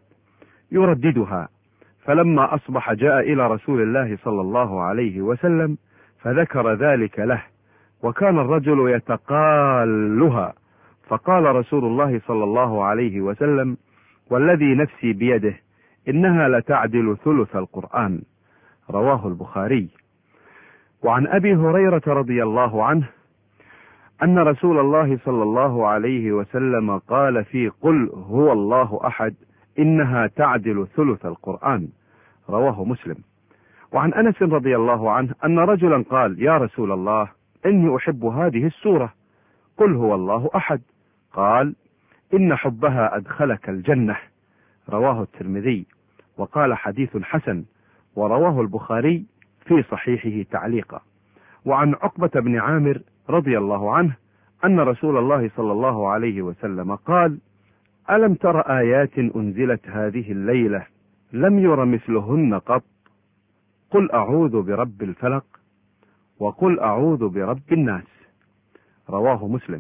يرددها، فلما أصبح جاء إلى رسول الله صلى الله عليه وسلم فذكر ذلك له، وكان الرجل يتقالها، فقال رسول الله صلى الله عليه وسلم: والذي نفسي بيده إنها لتعدل ثلث القرآن. رواه البخاري. وعن أبي هريرة رضي الله عنه أن رسول الله صلى الله عليه وسلم قال في قل هو الله أحد: إنها تعدل ثلث القرآن. رواه مسلم. وعن أنس رضي الله عنه أن رجلا قال: يا رسول الله، إني أحب هذه السورة، قل هو الله أحد. قال: إن حبها أدخلك الجنة. رواه الترمذي، وقال حديث حسن، ورواه البخاري في صحيحه تعليقا. وعن عقبة بن عامر رضي الله عنه أن رسول الله صلى الله عليه وسلم قال: ألم تر آيات أنزلت هذه الليلة لم ير مثلهن قط، قل أعوذ برب الفلق، وقل أعوذ برب الناس. رواه مسلم.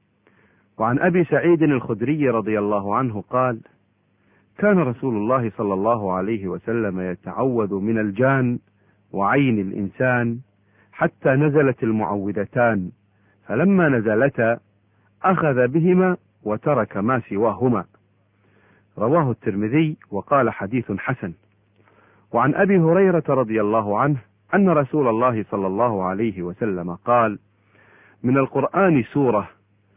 وعن أبي سعيد الخدري رضي الله عنه قال: كان رسول الله صلى الله عليه وسلم يتعوذ من الجان وعين الإنسان حتى نزلت المعوذتان، فلما نزلتا أخذ بهما وترك ما سواهما. رواه الترمذي، وقال حديث حسن. وعن أبي هريرة رضي الله عنه أن رسول الله صلى الله عليه وسلم قال: من القرآن سورة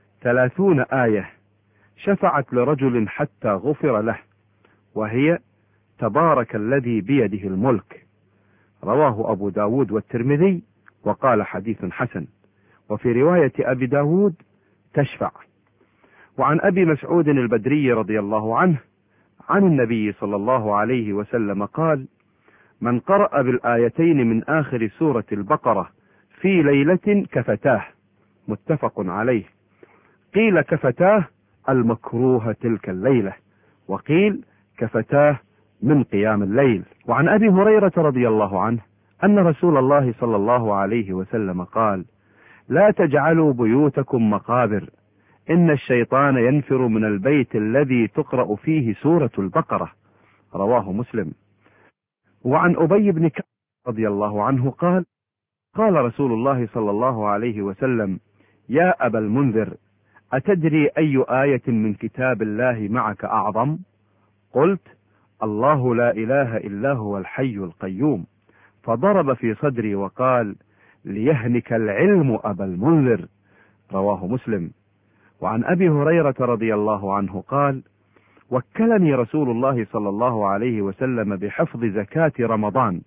30 آية شفعت لرجل حتى غفر له، وهي تبارك الذي بيده الملك. رواه أبو داود والترمذي، وقال حديث حسن. وفي رواية أبي داود تشفع. وعن أبي مسعود البدري رضي الله عنه عن النبي صلى الله عليه وسلم قال: من قرأ بالآيتين من آخر سورة البقرة في ليلة كفتاه. متفق عليه. قيل كفتاه المكروه تلك الليلة، وقيل كفتاه من قيام الليل. وعن أبي هريرة رضي الله عنه أن رسول الله صلى الله عليه وسلم قال: لا تجعلوا بيوتكم مقابر، إن الشيطان ينفر من البيت الذي تقرأ فيه سورة البقرة. رواه مسلم. وعن أبي بن كعب رضي الله عنه قال: قال رسول الله صلى الله عليه وسلم: يا أبا المنذر، أتدري أي آية من كتاب الله معك أعظم؟ قلت: الله لا إله إلا هو الحي القيوم. فضرب في صدري وقال: ليهنك العلم أبا المنذر. رواه مسلم. وعن أبي هريرة رضي الله عنه قال: وكلني رسول الله صلى الله عليه وسلم بحفظ زكاة رمضان،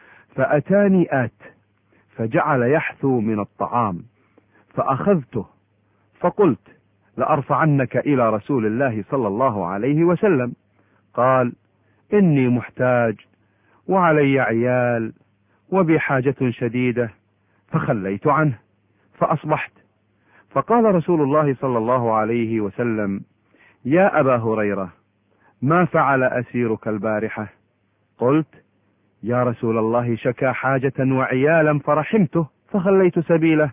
فأتاني آت فجعل يحثو من الطعام، فأخذته فقلت: لأرفعنك إلى رسول الله صلى الله عليه وسلم. قال: إني محتاج وعلي عيال وبحاجة شديدة، فخليت عنه فأصبحت. فقال رسول الله صلى الله عليه وسلم: يا أبا هريرة، ما فعل أسيرك البارحة؟ قلت: يا رسول الله، شكا حاجة وعيالا فرحمته فخليت سبيله.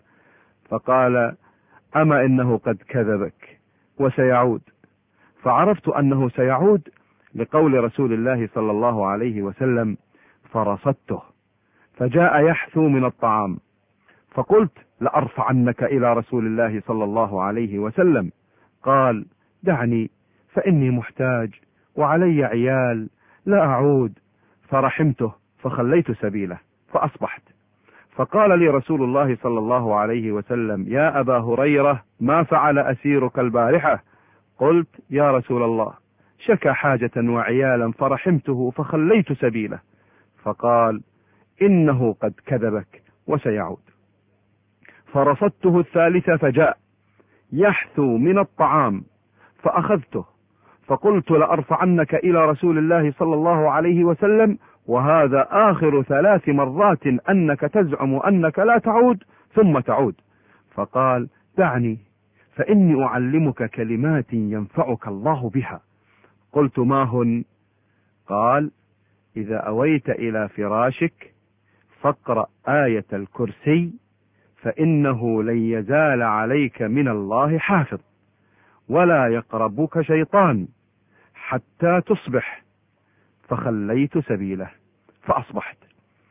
فقال: أما إنه قد كذبك وسيعود. فعرفت أنه سيعود لقول رسول الله صلى الله عليه وسلم: فرصدته فجاء يحثو من الطعام، فقلت: لأرفعنك إلى رسول الله صلى الله عليه وسلم. قال: دعني، فإني محتاج وعلي عيال، لا أعود. فرحمته فخليت سبيله فأصبحت. فقال لي رسول الله صلى الله عليه وسلم: يا أبا هريرة، ما فعل أسيرك البارحة؟ قلت: يا رسول الله، شكا حاجة وعيالا فرحمته فخليت سبيله. فقال: إنه قد كذبك وسيعود. فرصدته الثالثة فجاء يحثو من الطعام، فأخذته فقلت: لأرفعنك إلى رسول الله صلى الله عليه وسلم، وهذا آخر 3 مرات أنك تزعم أنك لا تعود ثم تعود. فقال: دعني، فإني أعلمك كلمات ينفعك الله بها. قلت: ما هن؟ قال: إذا أويت إلى فراشك فاقرأ آية الكرسي، فإنه لن يزال عليك من الله حافظ، ولا يقربك شيطان حتى تصبح. فخليت سبيله فأصبحت.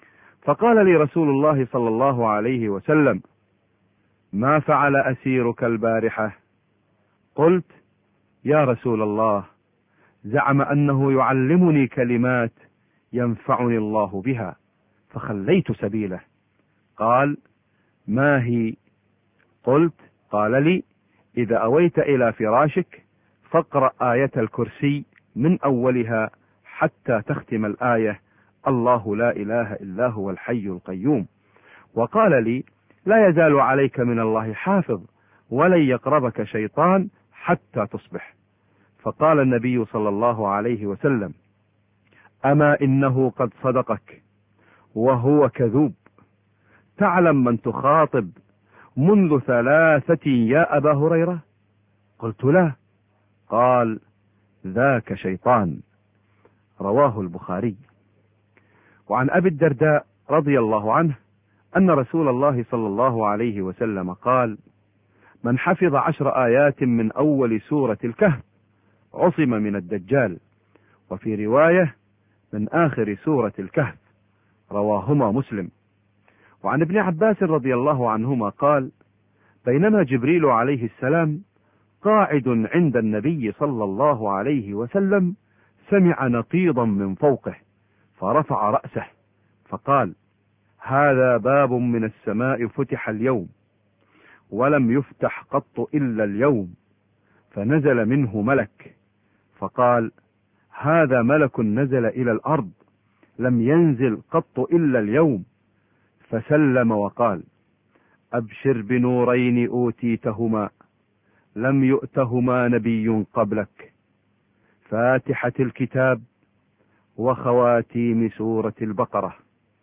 فقال لي رسول الله صلى الله عليه وسلم: ما فعل أسيرك البارحة؟ قلت: يا رسول الله، زعم أنه يعلمني كلمات ينفعني الله بها، فخليت سبيله. قال: ما هي؟ قلت: قال لي: إذا أويت إلى فراشك فاقرأ آية الكرسي من أولها حتى تختم الآية: الله لا إله إلا هو الحي القيوم. وقال لي: لا يزال عليك من الله حافظ، ولن يقربك شيطان حتى تصبح. فقال النبي صلى الله عليه وسلم: أما إنه قد صدقك وهو كذوب، تعلم من تخاطب منذ 3 يا أبا هريرة؟ قلت: لا. قال: ذاك شيطان. رواه البخاري. وعن أبي الدرداء رضي الله عنه أن رسول الله صلى الله عليه وسلم قال: من حفظ 10 آيات من أول سورة الكهف عصم من الدجال، وفي رواية من آخر سورة الكهف. رواهما مسلم. وعن ابن عباس رضي الله عنهما قال: بينما جبريل عليه السلام قاعد عند النبي صلى الله عليه وسلم سمع نقيضا من فوقه، فرفع رأسه فقال: هذا باب من السماء فتح اليوم، ولم يفتح قط إلا اليوم. فنزل منه ملك فقال: هذا ملك نزل إلى الأرض، لم ينزل قط إلا اليوم. فسلم وقال: أبشر بنورين أوتيتهما لم يؤتهما نبي قبلك، فاتحة الكتاب وخواتيم سورة البقرة،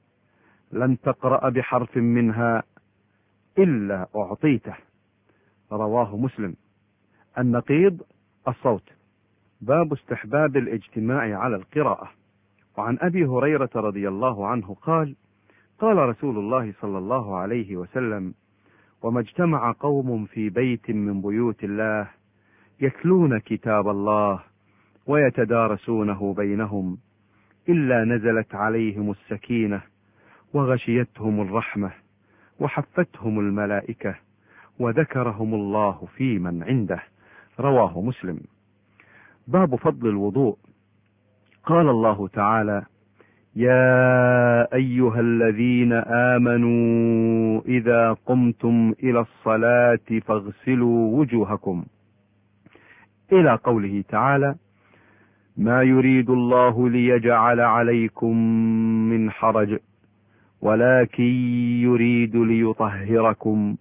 لن تقرأ بحرف منها إلا أعطيته. رواه مسلم. النقيض الصوت. باب استحباب الاجتماع على القراءة. وعن أبي هريرة رضي الله عنه قال: قال رسول الله صلى الله عليه وسلم: وما اجتمع قوم في بيت من بيوت الله يتلون كتاب الله ويتدارسونه بينهم إلا نزلت عليهم السكينة وغشيتهم الرحمة وحفتهم الملائكة وذكرهم الله في من عنده. رواه مسلم. باب فضل الوضوء. قال الله تعالى: يا أيها الذين آمنوا إذا قمتم إلى الصلاة فاغسلوا وجوهكم، إلى قوله تعالى: ما يريد الله ليجعل عليكم من حرج ولكن يريد ليطهركم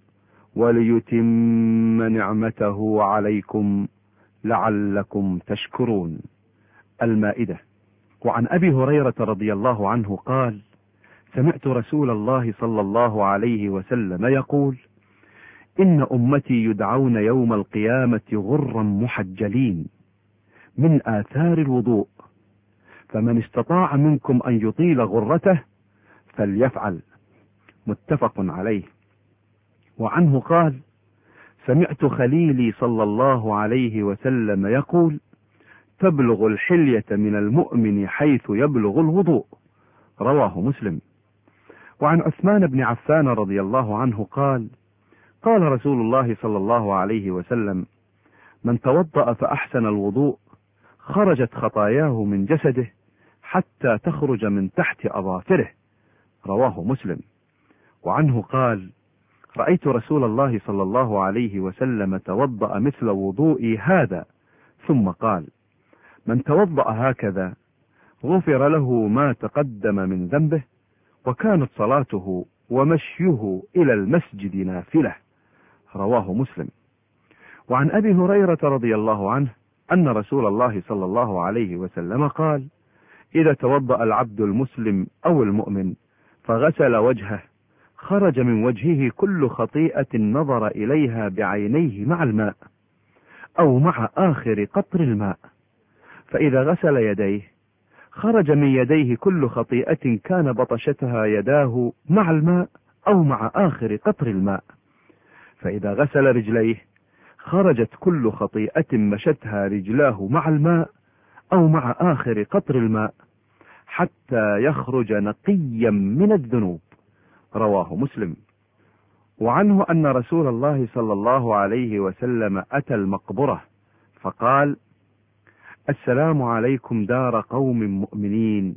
وليتم نعمته عليكم لعلكم تشكرون. المائدة. وعن أبي هريرة رضي الله عنه قال: سمعت رسول الله صلى الله عليه وسلم يقول: إن أمتي يدعون يوم القيامة غرا محجلين من آثار الوضوء، فمن استطاع منكم أن يطيل غرته فليفعل. متفق عليه. وعنه قال: سمعت خليلي صلى الله عليه وسلم يقول: تبلغ الحلية من المؤمن حيث يبلغ الوضوء. رواه مسلم. وعن عثمان بن عفان رضي الله عنه قال: قال رسول الله صلى الله عليه وسلم: من توضأ فأحسن الوضوء خرجت خطاياه من جسده حتى تخرج من تحت أظافره. رواه مسلم. وعنه قال: رأيت رسول الله صلى الله عليه وسلم توضأ مثل وضوئي هذا، ثم قال: من توضأ هكذا غفر له ما تقدم من ذنبه، وكانت صلاته ومشيه إلى المسجد نافلة. رواه مسلم. وعن أبي هريرة رضي الله عنه أن رسول الله صلى الله عليه وسلم قال: إذا توضأ العبد المسلم أو المؤمن فغسل وجهه خرج من وجهه كل خطيئة نظر إليها بعينيه مع الماء أو مع آخر قطر الماء، فإذا غسل يديه خرج من يديه كل خطيئة كان بطشتها يداه مع الماء أو مع آخر قطر الماء، فإذا غسل رجليه خرجت كل خطيئة مشتها رجلاه مع الماء أو مع آخر قطر الماء، حتى يخرج نقيا من الذنوب. رواه مسلم. وعنه أن رسول الله صلى الله عليه وسلم أتى المقبرة فقال: السلام عليكم دار قوم مؤمنين،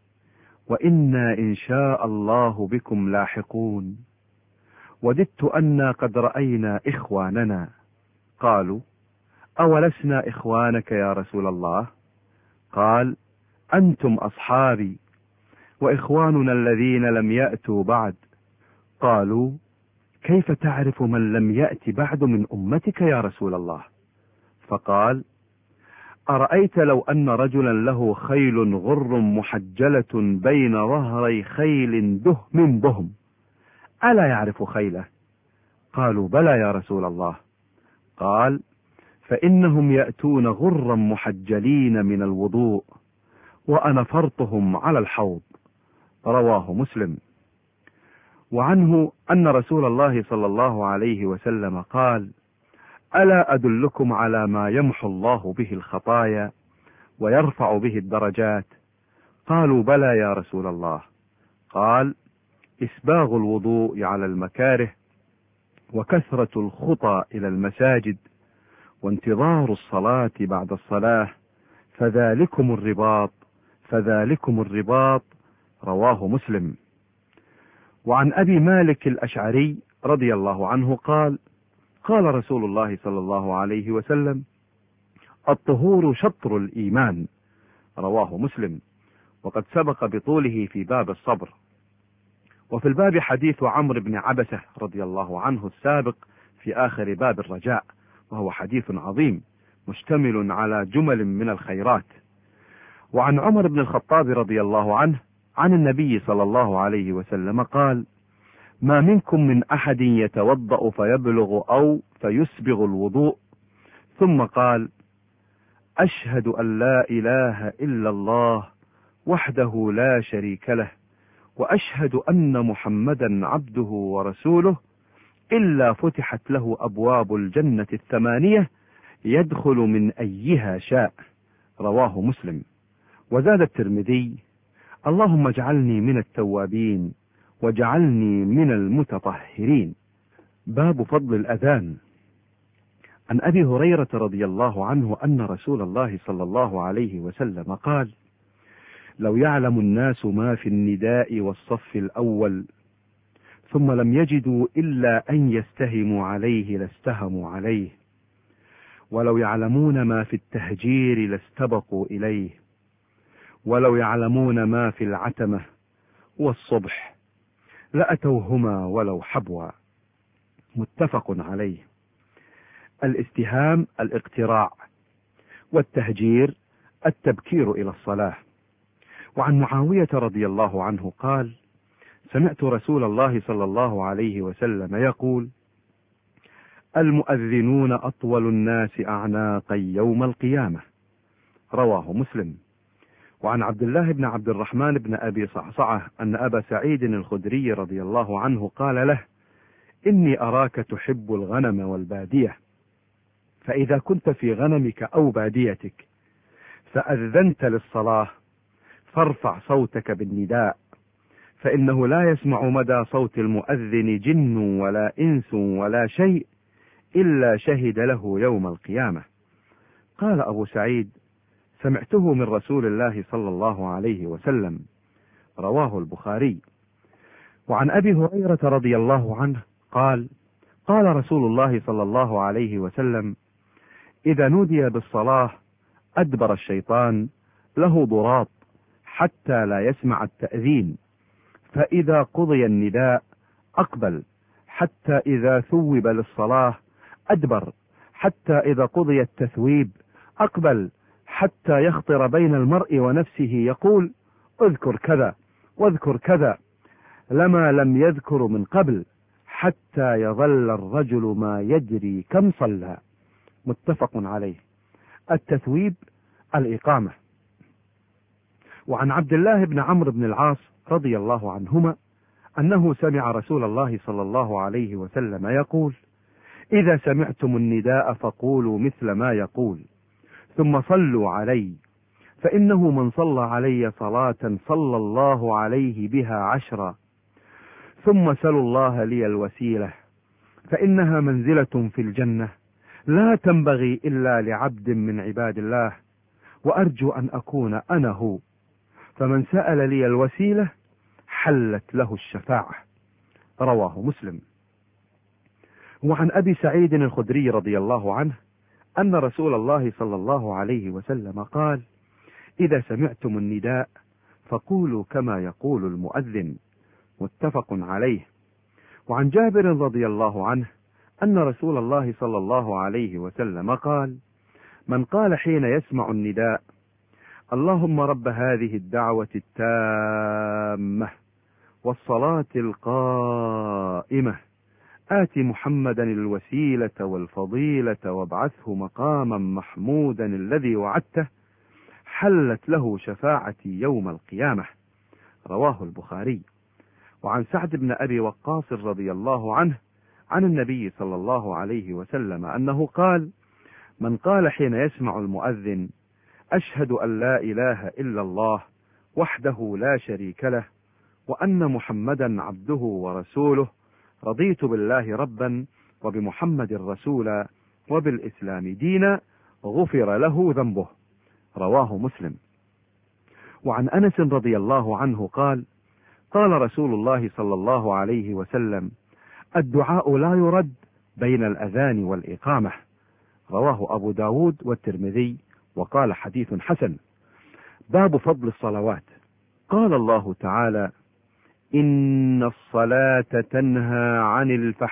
وإنا إن شاء الله بكم لاحقون، وددت أنا قد رأينا إخواننا. قالوا: أولسنا إخوانك يا رسول الله؟ قال: أنتم أصحابي، وإخواننا الذين لم يأتوا بعد. قالوا: كيف تعرف من لم يأت بعد من أمتك يا رسول الله؟ فقال: أرأيت لو أن رجلا له خيل غر محجلة بين ظهري خيل دهم بهم، ألا يعرف خيله؟ قالوا: بلى يا رسول الله. قال: فإنهم يأتون غرا محجلين من الوضوء، وأنا فرطهم على الحوض. رواه مسلم. وعنه أن رسول الله صلى الله عليه وسلم قال: ألا أدلكم على ما يمحو الله به الخطايا ويرفع به الدرجات؟ قالوا: بلى يا رسول الله. قال: إسباغ الوضوء على المكاره، وكثرة الخطى إلى المساجد، وانتظار الصلاة بعد الصلاة، فذلكم الرباط فذلكم الرباط. رواه مسلم. وعن أبي مالك الأشعري رضي الله عنه قال: قال رسول الله صلى الله عليه وسلم: الطهور شطر الإيمان. رواه مسلم، وقد سبق بطوله في باب الصبر. وفي الباب حديث عمرو بن عبسة رضي الله عنه السابق في آخر باب الرجاء، وهو حديث عظيم مشتمل على جمل من الخيرات. وعن عمر بن الخطاب رضي الله عنه عن النبي صلى الله عليه وسلم قال: ما منكم من أحد يتوضأ فيبلغ أو فيسبغ الوضوء، ثم قال: أشهد أن لا إله إلا الله وحده لا شريك له، وأشهد أن محمدا عبده ورسوله، إلا فتحت له أبواب الجنة 8 يدخل من أيها شاء. رواه مسلم. وزاد الترمذي: اللهم اجعلني من التوابين واجعلني من المتطهرين. باب فضل الأذان. عن أبي هريرة رضي الله عنه أن رسول الله صلى الله عليه وسلم قال: لو يعلم الناس ما في النداء والصف الأول ثم لم يجدوا إلا أن يستهموا عليه لاستهموا عليه، ولو يعلمون ما في التهجير لاستبقوا إليه، ولو يعلمون ما في العتمة والصبح لأتوهما ولو حبوا. متفق عليه. الاستهام الاقتراع، والتهجير التبكير إلى الصلاة. وعن معاوية رضي الله عنه قال: سمعت رسول الله صلى الله عليه وسلم يقول: المؤذنون أطول الناس أعناقا يوم القيامة. رواه مسلم. وعن عبد الله بن عبد الرحمن بن أبي صعصعة أن أبا سعيد الخدري رضي الله عنه قال له: إني أراك تحب الغنم والبادية، فإذا كنت في غنمك أو باديتك فأذنت للصلاة فارفع صوتك بالنداء، فإنه لا يسمع مدى صوت المؤذن جن ولا إنس ولا شيء إلا شهد له يوم القيامة. قال أبو سعيد: سمعته من رسول الله صلى الله عليه وسلم. رواه البخاري. وعن أبي هريرة رضي الله عنه قال: قال رسول الله صلى الله عليه وسلم: إذا نودي بالصلاة أدبر الشيطان له ضراط حتى لا يسمع التأذين، فإذا قضي النداء أقبل حتى إذا ثوب للصلاة أدبر، حتى إذا قضي التثويب أقبل حتى يخطر بين المرء ونفسه يقول: اذكر كذا واذكر كذا، لما لم يذكر من قبل، حتى يظل الرجل ما يدري كم صلى. متفق عليه. التثويب الإقامة. وعن عبد الله بن عمرو بن العاص رضي الله عنهما أنه سمع رسول الله صلى الله عليه وسلم يقول: إذا سمعتم النداء فقولوا مثل ما يقول، ثم صلوا علي، فإنه من صلى علي صلاة صلى الله عليه بها 10. ثم سلوا الله لي الوسيلة فإنها منزلة في الجنة لا تنبغي إلا لعبد من عباد الله، وأرجو أن أكون أنا هو، فمن سأل لي الوسيلة حلت له الشفاعة. رواه مسلم. وعن أبي سعيد الخدري رضي الله عنه أن رسول الله صلى الله عليه وسلم قال: إذا سمعتم النداء فقولوا كما يقول المؤذن. متفق عليه. وعن جابر رضي الله عنه أن رسول الله صلى الله عليه وسلم قال: من قال حين يسمع النداء: اللهم رب هذه الدعوة التامة والصلاة القائمة آت محمدا الوسيلة والفضيلة وابعثه مقاما محمودا الذي وعدته، حلت له شفاعتي يوم القيامة. رواه البخاري. وعن سعد بن أبي وقاص رضي الله عنه عن النبي صلى الله عليه وسلم أنه قال: من قال حين يسمع المؤذن: أشهد أن لا إله إلا الله وحده لا شريك له وأن محمدا عبده ورسوله، رضيت بالله ربا وبمحمد رسولا وبالإسلام دينا، غفر له ذنبه. رواه مسلم. وعن أنس رضي الله عنه قال: قال رسول الله صلى الله عليه وسلم: الدعاء لا يرد بين الأذان والإقامة. رواه أبو داود والترمذي وقال حديث حسن. باب فضل الصلوات. قال الله تعالى: إن الصلاة تنهى عن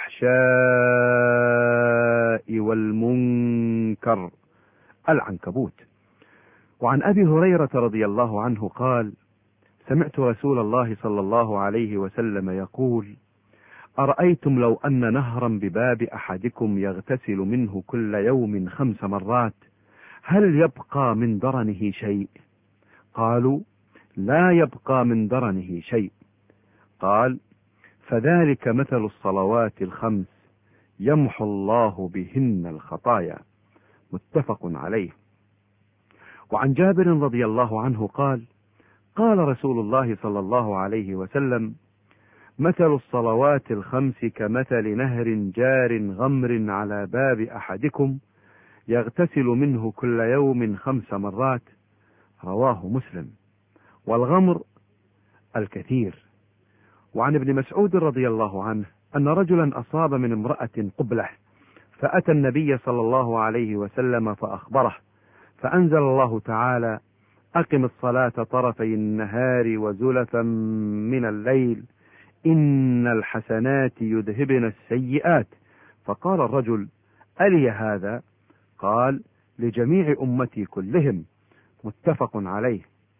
الفحشاء والمنكر. العنكبوت. وعن أبي هريرة رضي الله عنه قال: سمعت رسول الله صلى الله عليه وسلم يقول: أرأيتم لو أن نهرا بباب أحدكم يغتسل منه كل يوم 5 مرات هل يبقى من درنه شيء؟ قالوا: لا يبقى من درنه شيء. قال: فذلك مثل الصلوات 5 يمحو الله بهن الخطايا. متفق عليه. وعن جابر رضي الله عنه قال: قال رسول الله صلى الله عليه وسلم: مثل الصلوات 5 كمثل نهر جار غمر على باب أحدكم يغتسل منه كل يوم 5 مرات. رواه مسلم. والغمر الكثير. وعن ابن مسعود رضي الله عنه أن رجلا أصاب من امرأة قبلة، فأتى النبي صلى الله عليه وسلم فأخبره، فأنزل الله تعالى: أقم الصلاة طرفي النهار وزلفا من الليل إن الحسنات يذهبن السيئات. فقال الرجل: ألي هذا؟ قال: لجميع أمتي كلهم. متفق عليه.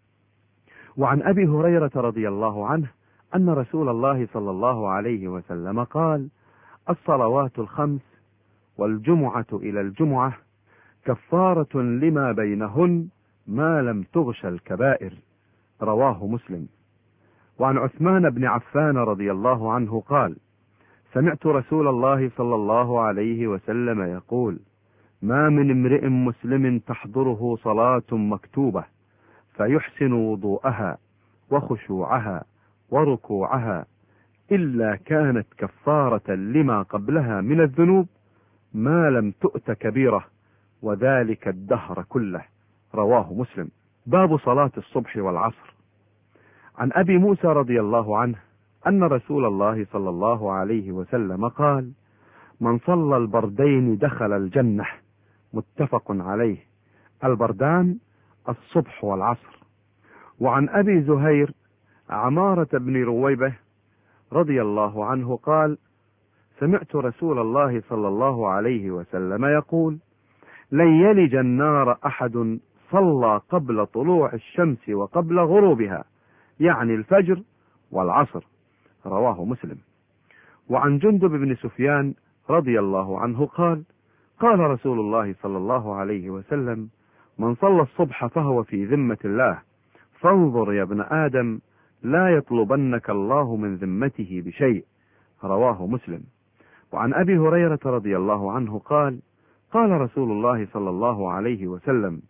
وعن أبي هريرة رضي الله عنه أن رسول الله صلى الله عليه وسلم قال: الصلوات 5 والجمعة إلى الجمعة كفارة لما بينهن ما لم تغش الكبائر. رواه مسلم. وعن عثمان بن عفان رضي الله عنه قال: سمعت رسول الله صلى الله عليه وسلم يقول: ما من امرئ مسلم تحضره صلاة مكتوبة فيحسن وضوءها وخشوعها وركوعها إلا كانت كفارة لما قبلها من الذنوب ما لم تؤت كبيرة، وذلك الدهر كله. رواه مسلم. باب صلاة الصبح والعصر. عن أبي موسى رضي الله عنه أن رسول الله صلى الله عليه وسلم قال: من صلى البردين دخل الجنة. متفق عليه. البردان الصبح والعصر. وعن أبي زهير عمارة بن رويبة رضي الله عنه قال: سمعت رسول الله صلى الله عليه وسلم يقول: لن يلج النار أحد صلى قبل طلوع الشمس وقبل غروبها، يعني الفجر والعصر. رواه مسلم. وعن جندب بن سفيان رضي الله عنه قال: قال رسول الله صلى الله عليه وسلم: من صلى الصبح فهو في ذمة الله، فانظر يا ابن آدم لا يطلبنك الله من ذمته بشيء. رواه مسلم. وعن أبي هريرة رضي الله عنه قال: قال رسول الله صلى الله عليه وسلم: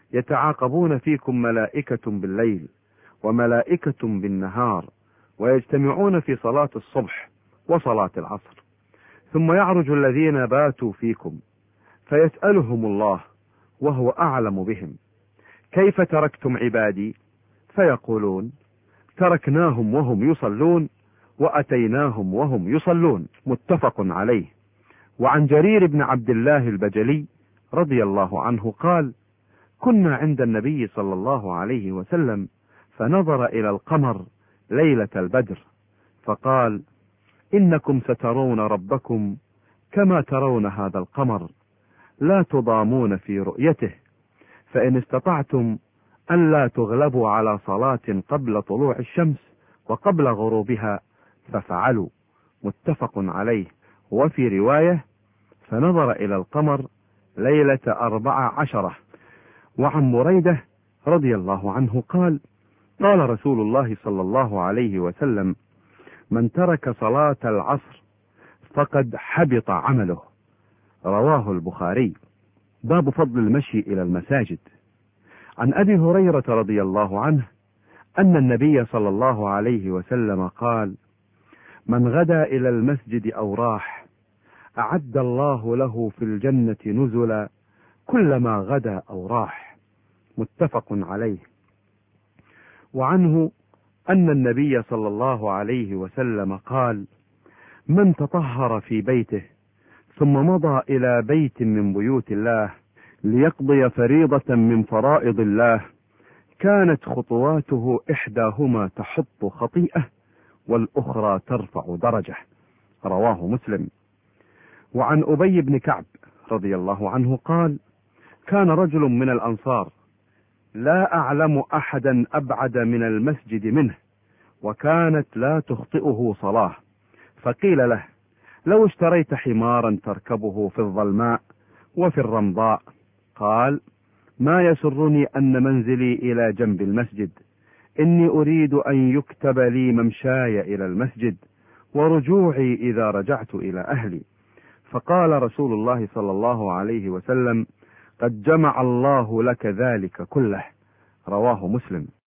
يتعاقبون فيكم ملائكة بالليل وملائكة بالنهار، ويجتمعون في صلاة الصبح وصلاة العصر، ثم يعرج الذين باتوا فيكم فيسألهم الله وهو أعلم بهم: كيف تركتم عبادي؟ فيقولون: تركناهم وهم يصلون وأتيناهم وهم يصلون. متفق عليه. وعن جرير بن عبد الله البجلي رضي الله عنه قال: كنا عند النبي صلى الله عليه وسلم فنظر إلى القمر ليلة البدر فقال: إنكم سترون ربكم كما ترون هذا القمر، لا تضامون في رؤيته، فإن استطعتم أن لا تغلبوا على صلاة قبل طلوع الشمس وقبل غروبها ففعلوا. متفق عليه. وفي رواية: فنظر إلى القمر ليلة 14. وعن بريدة رضي الله عنه قال: قال رسول الله صلى الله عليه وسلم: من ترك صلاة العصر فقد حبط عمله. رواه البخاري. باب فضل المشي إلى المساجد. عن أبي هريرة رضي الله عنه أن النبي صلى الله عليه وسلم قال: من غدا إلى المسجد أو راح أعد الله له في الجنة نزلا كلما غدا أو راح. متفق عليه. وعنه أن النبي صلى الله عليه وسلم قال: من تطهر في بيته ثم مضى إلى بيت من بيوت الله ليقضي فريضة من فرائض الله كانت خطواته إحداهما تحط خطيئة والأخرى ترفع درجة. رواه مسلم. وعن أبي بن كعب رضي الله عنه قال: كان رجل من الأنصار لا أعلم أحدا أبعد من المسجد منه، وكانت لا تخطئه صلاة، فقيل له: لو اشتريت حمارا تركبه في الظلماء وفي الرمضاء. قال: ما يسرني أن منزلي إلى جنب المسجد، إني أريد أن يكتب لي ممشاي إلى المسجد ورجوعي إذا رجعت إلى أهلي. فقال رسول الله صلى الله عليه وسلم: قد جمع الله لك ذلك كله. رواه مسلم.